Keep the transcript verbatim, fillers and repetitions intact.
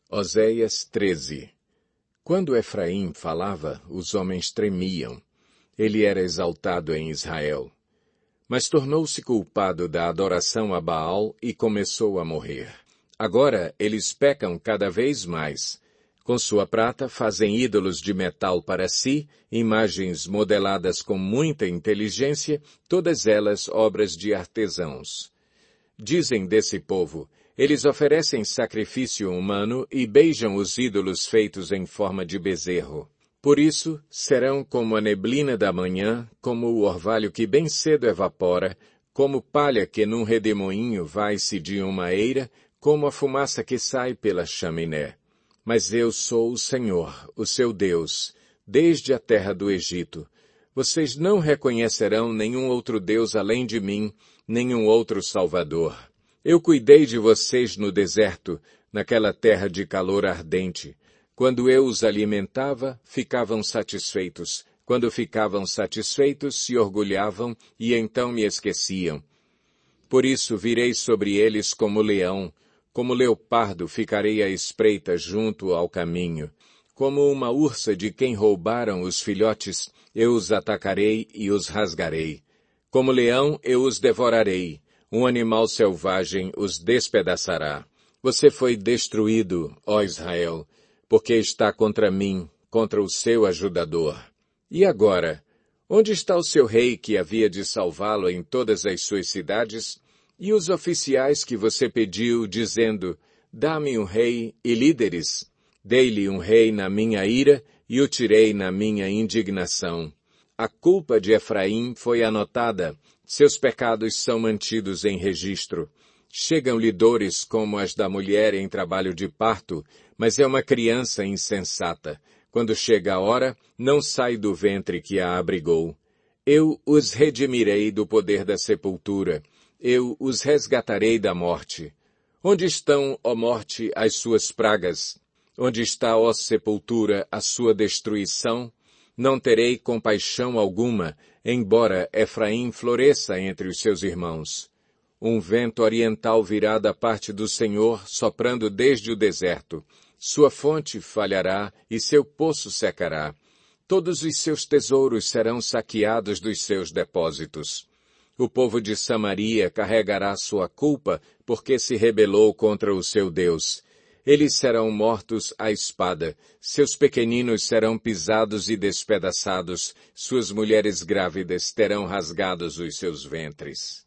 Oséias treze. Quando Efraim falava, os homens tremiam. Ele era exaltado em Israel. Mas tornou-se culpado da adoração a Baal e começou a morrer. Agora eles pecam cada vez mais. Com sua prata fazem ídolos de metal para si, imagens modeladas com muita inteligência, todas elas obras de artesãos. Dizem desse povo, eles oferecem sacrifício humano e beijam os ídolos feitos em forma de bezerro. Por isso, serão como a neblina da manhã, como o orvalho que bem cedo evapora, como palha que num redemoinho vai-se de uma eira, como a fumaça que sai pela chaminé. Mas eu sou o Senhor, o seu Deus, desde a terra do Egito. Vocês não reconhecerão nenhum outro Deus além de mim, nenhum outro Salvador. Eu cuidei de vocês no deserto, naquela terra de calor ardente. Quando eu os alimentava, ficavam satisfeitos. Quando ficavam satisfeitos, se orgulhavam e então me esqueciam. Por isso virei sobre eles como leão, como leopardo ficarei à espreita junto ao caminho. Como uma ursa de quem roubaram os filhotes, eu os atacarei e os rasgarei. Como leão, eu os devorarei. Um animal selvagem os despedaçará. Você foi destruído, ó Israel, porque está contra mim, contra o seu ajudador. E agora, onde está o seu rei que havia de salvá-lo em todas as suas cidades? E os oficiais que você pediu, dizendo, dá-me um rei e líderes? Dei-lhe um rei na minha ira e o tirei na minha indignação. A culpa de Efraim foi anotada, seus pecados são mantidos em registro. Chegam-lhe dores como as da mulher em trabalho de parto, mas é uma criança insensata. Quando chega a hora, não sai do ventre que a abrigou. Eu os redimirei do poder da sepultura. Eu os resgatarei da morte. Onde estão, ó morte, as suas pragas? Onde está, ó sepultura, a sua destruição? Não terei compaixão alguma, embora Efraim floresça entre os seus irmãos. Um vento oriental virá da parte do Senhor, soprando desde o deserto. Sua fonte falhará e seu poço secará. Todos os seus tesouros serão saqueados dos seus depósitos. O povo de Samaria carregará sua culpa, porque se rebelou contra o seu Deus. Eles serão mortos à espada, seus pequeninos serão pisados e despedaçados, suas mulheres grávidas terão rasgados os seus ventres.